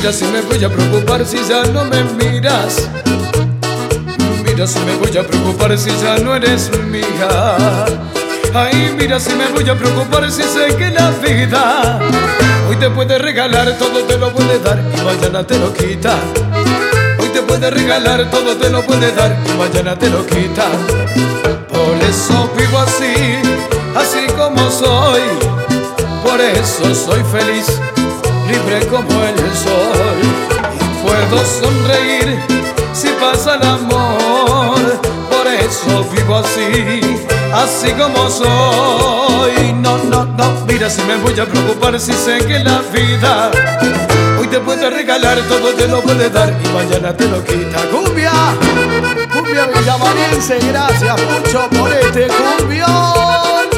Mira si me voy a preocupar si ya no me miras. Mira si me voy a preocupar si ya no eres mía. Ay, mira si me voy a preocupar si sé que la vida hoy te puede regalar, todo te lo puede dar y mañana te lo quita. Hoy te puede regalar, todo te lo puede dar y mañana te lo quita. Por eso vivo así, así como soy. Por eso soy feliz, libre como el sol. Y puedo sonreír si pasa el amor. Por eso vivo así, así como soy. No, no, no, mira si me voy a preocupar si sé que la vida hoy te puede regalar, todo te lo puede dar y mañana te lo quita. ¡Cumbia! ¡Cumbia villamariense! Gracias mucho por este cumbión.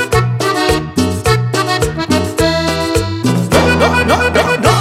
No, no, no, no.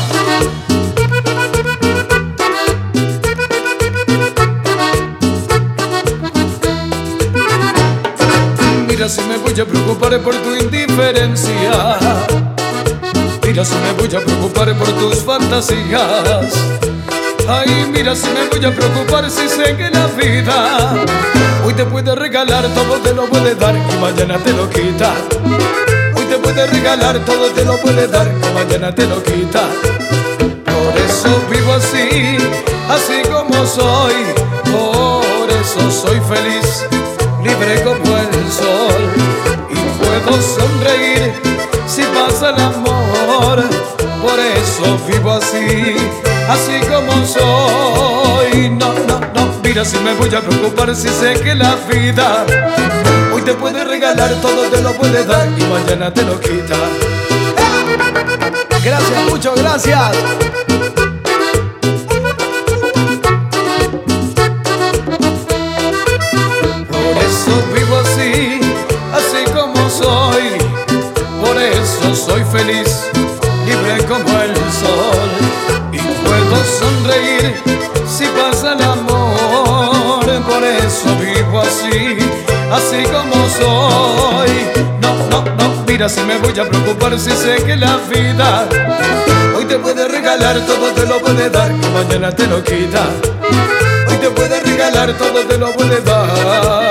Mira si me voy a preocupar por tu indiferencia. Mira si me voy a preocupar por tus fantasías. Ay, mira si me voy a preocupar si sé que la vida hoy te puede regalar, todo te lo puede dar y mañana te lo quita. Hoy te puede regalar, todo te lo puede dar y mañana te lo quita. Por eso vivo así, así como soy. Por eso soy feliz, libre como el sol. Y puedo sonreír si pasa el amor. Por eso vivo así, así como soy. No, no, no, mira si me voy a preocupar si sé que la vida hoy te puede regalar, todo te lo puede dar y mañana te lo quita. Gracias, muchas gracias. Por eso vivo así, así como soy. Por eso soy feliz, libre como el sol. Y puedo sonreír si pasa el amor. Por eso vivo así, así como soy. No, no, no, mira si me voy a preocupar si sé que la vida hoy te puede regalar, todo te lo puede dar y mañana te lo quita. Hoy te puede regalar, todo te lo puede dar.